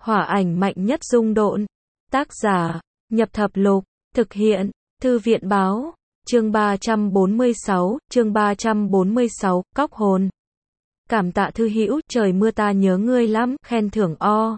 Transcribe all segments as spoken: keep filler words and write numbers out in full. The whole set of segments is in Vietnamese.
Hỏa ảnh mạnh nhất dung độn. Tác giả, Nhập Thập Lục. Thực hiện, Thư viện báo. Chương ba trăm bốn mươi sáu, chương ba trăm bốn mươi sáu, Cóc hồn. Cảm tạ thư hữu, trời mưa ta nhớ ngươi lắm, khen thưởng o.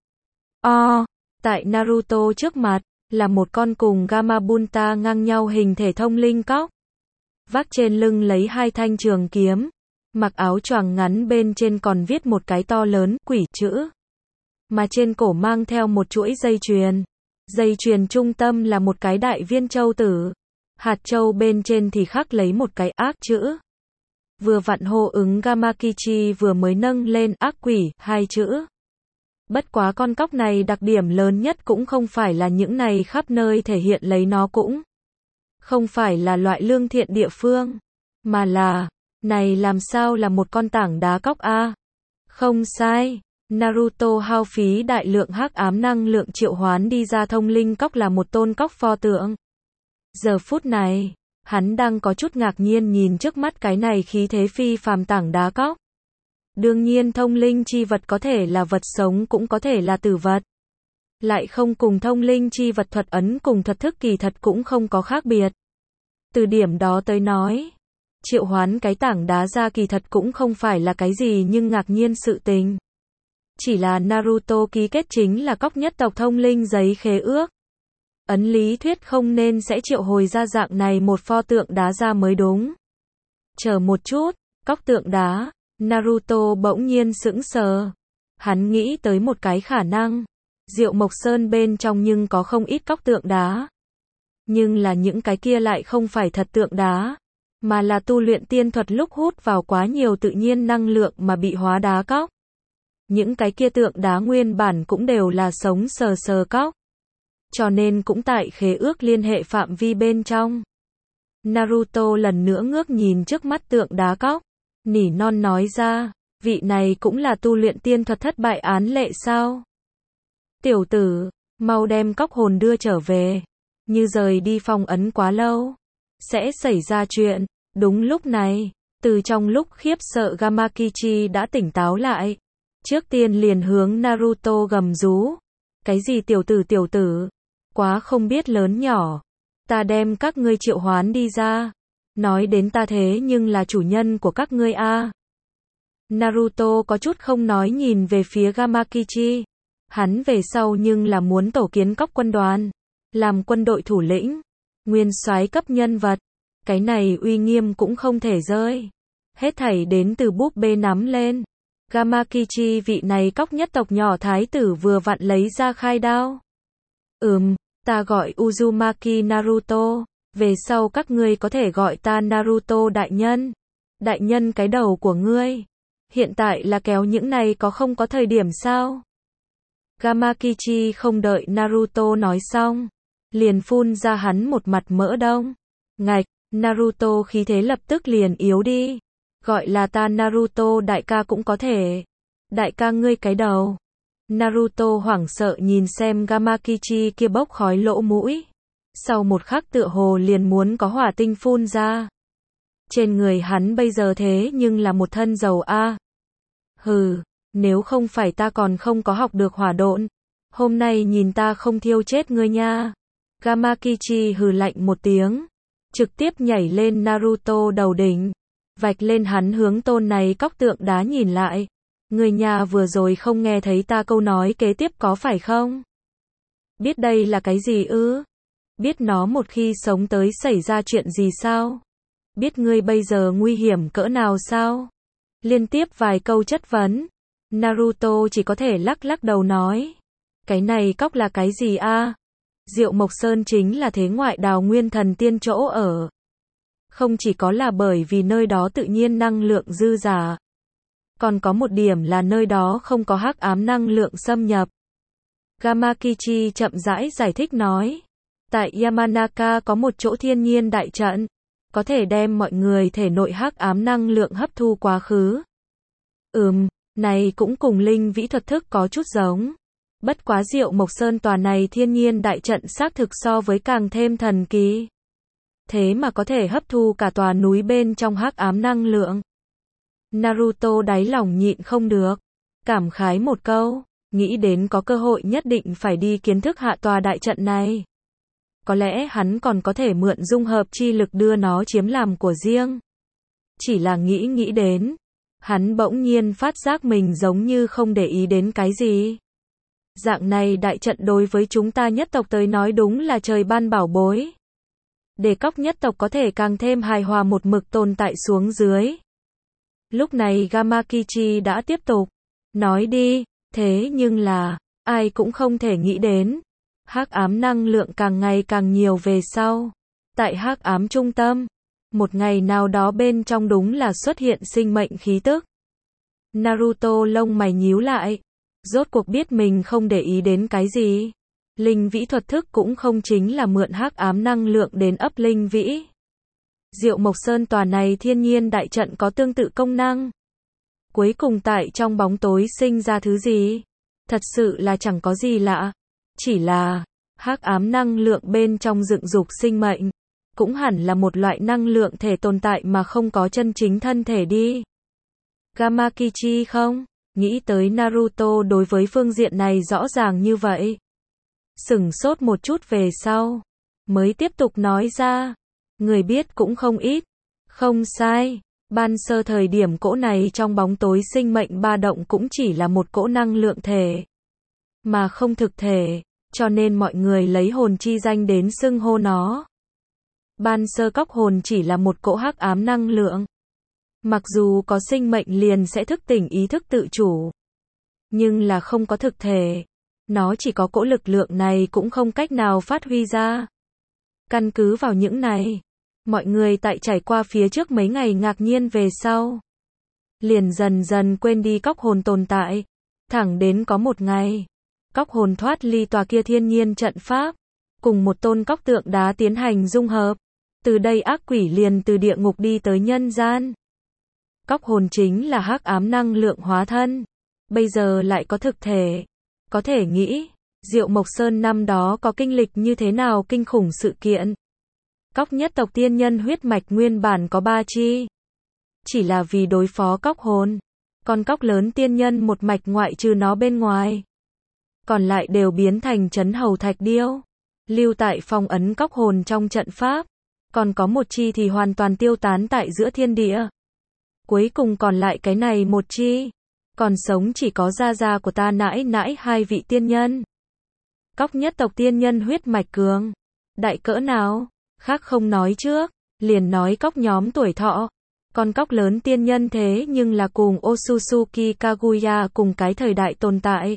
O. Tại Naruto trước mặt, là một con cùng Gamabunta ngang nhau hình thể thông linh cóc. Vác trên lưng lấy hai thanh trường kiếm. Mặc áo choàng ngắn bên trên còn viết một cái to lớn, quỷ chữ. Mà trên cổ mang theo một chuỗi dây chuyền. Dây chuyền trung tâm là một cái đại viên châu tử. Hạt châu bên trên thì khắc lấy một cái ác chữ. Vừa vặn hô ứng Gamakichi vừa mới nâng lên ác quỷ, hai chữ. Bất quá con cóc này đặc điểm lớn nhất cũng không phải là những này khắp nơi thể hiện lấy nó cũng. Không phải là loại lương thiện địa phương. Mà là, này làm sao là một con tảng đá cóc a? Không sai. Naruto hao phí đại lượng hắc ám năng lượng triệu hoán đi ra thông linh cóc là một tôn cóc pho tượng. Giờ phút này, hắn đang có chút ngạc nhiên nhìn trước mắt cái này khí thế phi phàm tảng đá cóc. Đương nhiên thông linh chi vật có thể là vật sống cũng có thể là tử vật. Lại không cùng thông linh chi vật thuật ấn cùng thuật thức kỳ thật cũng không có khác biệt. Từ điểm đó tới nói, triệu hoán cái tảng đá ra kỳ thật cũng không phải là cái gì nhưng ngạc nhiên sự tình. Chỉ là Naruto ký kết chính là cóc nhất tộc thông linh giấy khế ước. Ấn lý thuyết không nên sẽ triệu hồi ra dạng này một pho tượng đá ra mới đúng. Chờ một chút, cóc tượng đá, Naruto bỗng nhiên sững sờ. Hắn nghĩ tới một cái khả năng. Diệu Mộc Sơn bên trong nhưng có không ít cóc tượng đá. Nhưng là những cái kia lại không phải thật tượng đá. Mà là tu luyện tiên thuật lúc hút vào quá nhiều tự nhiên năng lượng mà bị hóa đá cóc. Những cái kia tượng đá nguyên bản cũng đều là sống sờ sờ cóc. Cho nên cũng tại khế ước liên hệ phạm vi bên trong. Naruto lần nữa ngước nhìn trước mắt tượng đá cóc. Nỉ non nói ra, vị này cũng là tu luyện tiên thuật thất bại án lệ sao? Tiểu tử, mau đem cóc hồn đưa trở về. Như rời đi phong ấn quá lâu, sẽ xảy ra chuyện. Đúng lúc này, từ trong lúc khiếp sợ Gamakichi đã tỉnh táo lại. Trước tiên liền hướng Naruto gầm rú. Cái gì tiểu tử tiểu tử? Quá không biết lớn nhỏ. Ta đem các ngươi triệu hoán đi ra. Nói đến ta thế nhưng là chủ nhân của các ngươi a. Naruto có chút không nói nhìn về phía Gamakichi. Hắn về sau nhưng là muốn tổ kiến cóc quân đoàn. Làm quân đội thủ lĩnh. Nguyên soái cấp nhân vật. Cái này uy nghiêm cũng không thể rơi. Hết thảy đến từ búp bê nắm lên. Gamakichi vị này cóc nhất tộc nhỏ thái tử vừa vặn lấy ra khai đao. Ừm, ta gọi Uzumaki Naruto. Về sau các ngươi có thể gọi ta Naruto đại nhân. Đại nhân cái đầu của ngươi. Hiện tại là kéo những này có không có thời điểm sao? Gamakichi không đợi Naruto nói xong. Liền phun ra hắn một mặt mỡ đông. Ngạch, Naruto khí thế lập tức liền yếu đi. Gọi là ta Naruto đại ca cũng có thể. Đại ca ngươi cái đầu. Naruto hoảng sợ nhìn xem Gamakichi kia bốc khói lỗ mũi. Sau một khắc tựa hồ liền muốn có hỏa tinh phun ra. Trên người hắn bây giờ thế nhưng là một thân dầu a. Hừ, nếu không phải ta còn không có học được hỏa độn. Hôm nay nhìn ta không thiêu chết ngươi nha. Gamakichi hừ lạnh một tiếng. Trực tiếp nhảy lên Naruto đầu đỉnh. Vạch lên hắn hướng tôn này cóc tượng đá nhìn lại. Người nhà vừa rồi không nghe thấy ta câu nói kế tiếp có phải không? Biết đây là cái gì ư? Biết nó một khi sống tới xảy ra chuyện gì sao? Biết ngươi bây giờ nguy hiểm cỡ nào sao? Liên tiếp vài câu chất vấn. Naruto chỉ có thể lắc lắc đầu nói. Cái này cóc là cái gì a? Diệu Mộc Sơn chính là thế ngoại đào nguyên thần tiên chỗ ở. Không chỉ có là bởi vì nơi đó tự nhiên năng lượng dư giả. Còn có một điểm là nơi đó không có hắc ám năng lượng xâm nhập. Gamakichi chậm rãi giải thích nói. Tại Yamanaka có một chỗ thiên nhiên đại trận. Có thể đem mọi người thể nội hắc ám năng lượng hấp thu quá khứ. Ừm, này cũng cùng linh vĩ thuật thức có chút giống. Bất quá Diệu Mộc Sơn tòa này thiên nhiên đại trận xác thực so với càng thêm thần kỳ. Thế mà có thể hấp thu cả tòa núi bên trong hắc ám năng lượng. Naruto đáy lòng nhịn không được. Cảm khái một câu. nghĩ đến có cơ hội nhất định phải đi kiến thức hạ tòa đại trận này. Có lẽ hắn còn có thể mượn dung hợp chi lực đưa nó chiếm làm của riêng. Chỉ là nghĩ nghĩ đến, hắn bỗng nhiên phát giác mình giống như không để ý đến cái gì. Dạng này đại trận đối với chúng ta nhất tộc tới nói đúng là trời ban bảo bối. Để Cóc nhất tộc có thể càng thêm hài hòa một mực tồn tại xuống dưới. Lúc này Gamakichi đã tiếp tục. Nói đi, thế nhưng là, ai cũng không thể nghĩ đến. Hắc ám năng lượng càng ngày càng nhiều về sau. Tại hắc ám trung tâm, một ngày nào đó bên trong đúng là xuất hiện sinh mệnh khí tức. Naruto lông mày nhíu lại. Rốt cuộc biết mình không để ý đến cái gì. Linh vĩ thuật thức cũng không chính là mượn hắc ám năng lượng đến ấp linh vĩ. Diệu Mộc Sơn tòa này thiên nhiên đại trận có tương tự công năng. Cuối cùng tại trong bóng tối sinh ra thứ gì? Thật sự là chẳng có gì lạ. Chỉ là, hắc ám năng lượng bên trong dựng dục sinh mệnh. Cũng hẳn là một loại năng lượng thể tồn tại mà không có chân chính thân thể đi. Gamakichi không? Nghĩ tới Naruto đối với phương diện này rõ ràng như vậy. Sửng sốt một chút về sau. Mới tiếp tục nói ra. Người biết cũng không ít. Không sai. Ban sơ thời điểm cỗ này trong bóng tối sinh mệnh ba động cũng chỉ là một cỗ năng lượng thể. Mà không thực thể. Cho nên mọi người lấy hồn chi danh đến xưng hô nó. Ban sơ Cóc hồn chỉ là một cỗ hắc ám năng lượng. Mặc dù có sinh mệnh liền sẽ thức tỉnh ý thức tự chủ. Nhưng là không có thực thể. Nó chỉ có cỗ lực lượng này cũng không cách nào phát huy ra. Căn cứ vào những này, mọi người tại trải qua phía trước mấy ngày ngạc nhiên về sau. Liền dần dần quên đi Cóc hồn tồn tại. Thẳng đến có một ngày, Cóc hồn thoát ly tòa kia thiên nhiên trận pháp. Cùng một tôn cóc tượng đá tiến hành dung hợp. Từ đây ác quỷ liền từ địa ngục đi tới nhân gian. Cóc hồn chính là hắc ám năng lượng hóa thân. Bây giờ lại có thực thể. Có thể nghĩ, Diệu Mộc Sơn năm đó có kinh lịch như thế nào kinh khủng sự kiện. Cóc nhất tộc tiên nhân huyết mạch nguyên bản có ba chi. Chỉ là vì đối phó cóc hồn. Con cóc lớn tiên nhân một mạch ngoại trừ nó bên ngoài. Còn lại đều biến thành trấn hầu thạch điêu. Lưu tại phong ấn cóc hồn trong trận pháp. Còn có một chi thì hoàn toàn tiêu tán tại giữa thiên địa. Cuối cùng còn lại cái này một chi. Còn sống chỉ có gia gia của ta nãi nãi hai vị tiên nhân. Cóc nhất tộc tiên nhân huyết mạch cường. Đại cỡ nào? Khác không nói trước. Liền nói cóc nhóm tuổi thọ. Con cóc lớn tiên nhân thế nhưng là cùng Otsutsuki Kaguya cùng cái thời đại tồn tại.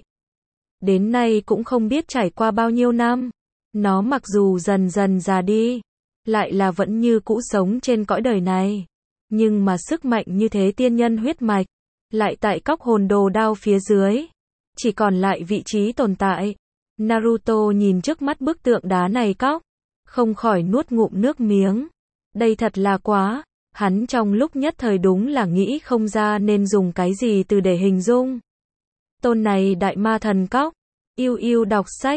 Đến nay cũng không biết trải qua bao nhiêu năm. Nó mặc dù dần dần già đi. Lại là vẫn như cũ sống trên cõi đời này. Nhưng mà sức mạnh như thế tiên nhân huyết mạch. Lại tại cóc hồn đồ đao phía dưới. Chỉ còn lại vị trí tồn tại. Naruto nhìn trước mắt bức tượng đá này cóc. Không khỏi nuốt ngụm nước miếng. Đây thật là quá. Hắn trong lúc nhất thời đúng là nghĩ không ra nên dùng cái gì từ để hình dung. Tôn này đại ma thần cóc. Yêu yêu đọc sách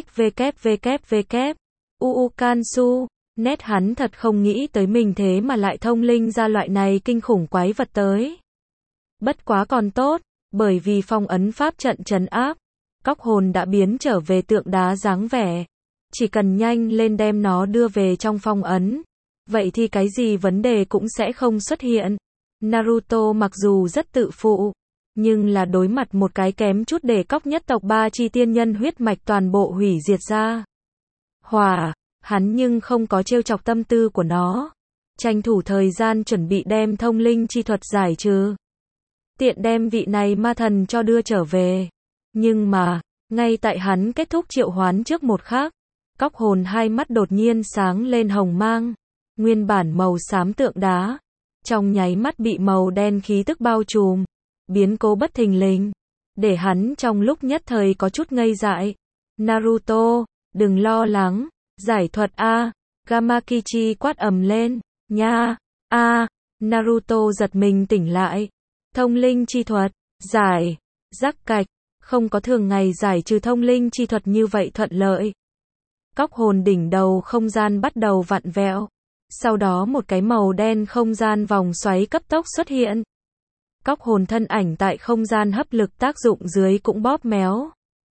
www. Uu Kansu. Nét hắn thật không nghĩ tới mình thế mà lại thông linh ra loại này kinh khủng quái vật tới. Bất quá còn tốt, bởi vì phong ấn pháp trận trấn áp, cóc hồn đã biến trở về tượng đá dáng vẻ. Chỉ cần nhanh lên đem nó đưa về trong phong ấn, vậy thì cái gì vấn đề cũng sẽ không xuất hiện. Naruto mặc dù rất tự phụ, nhưng là đối mặt một cái kém chút để cóc nhất tộc ba chi tiên nhân huyết mạch toàn bộ hủy diệt ra. Hỏa, hắn nhưng không có trêu chọc tâm tư của nó. Tranh thủ thời gian chuẩn bị đem thông linh chi thuật giải trừ. Tiện đem vị này ma thần cho đưa trở về. Nhưng mà, ngay tại hắn kết thúc triệu hoán trước một khắc, cóc hồn hai mắt đột nhiên sáng lên hồng mang. Nguyên bản màu xám tượng đá. Trong nháy mắt bị màu đen khí tức bao trùm. Biến cố bất thình lình. Để hắn trong lúc nhất thời có chút ngây dại. Naruto, đừng lo lắng. Giải thuật A. Gamakichi quát ầm lên. Nha. A. Naruto giật mình tỉnh lại. Thông linh chi thuật. Giải. Rắc cạch. Không có thường ngày giải trừ thông linh chi thuật như vậy thuận lợi. Cóc hồn đỉnh đầu không gian bắt đầu vặn vẹo. Sau đó một cái màu đen không gian vòng xoáy cấp tốc xuất hiện. Cóc hồn thân ảnh tại không gian hấp lực tác dụng dưới cũng bóp méo.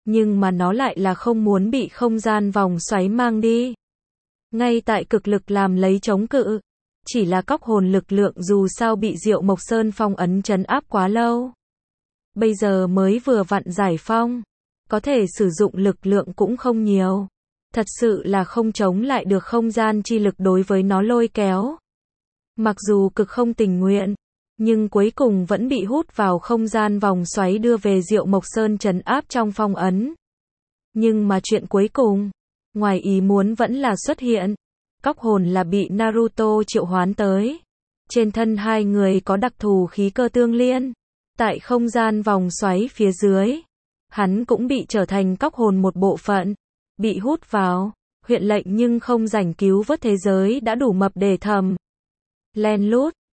nhưng mà nó lại là không muốn bị không gian vòng xoáy mang đi. Ngay tại cực lực làm lấy chống cự, chỉ là cóc hồn lực lượng dù sao bị Diệu Mộc Sơn phong ấn trấn áp quá lâu. Bây giờ mới vừa vặn giải phong, có thể sử dụng lực lượng cũng không nhiều. Thật sự là không chống lại được không gian chi lực đối với nó lôi kéo. Mặc dù cực không tình nguyện, nhưng cuối cùng vẫn bị hút vào không gian vòng xoáy đưa về Diệu Mộc Sơn trấn áp trong phong ấn. Nhưng mà chuyện cuối cùng, ngoài ý muốn vẫn là xuất hiện. Cóc hồn là bị Naruto triệu hoán tới. Trên thân hai người có đặc thù khí cơ tương liên. Tại không gian vòng xoáy phía dưới, hắn cũng bị trở thành cóc hồn một bộ phận, bị hút vào, huyện lệnh nhưng không rảnh cứu vớt thế giới đã đủ mập để thầm. Len lút,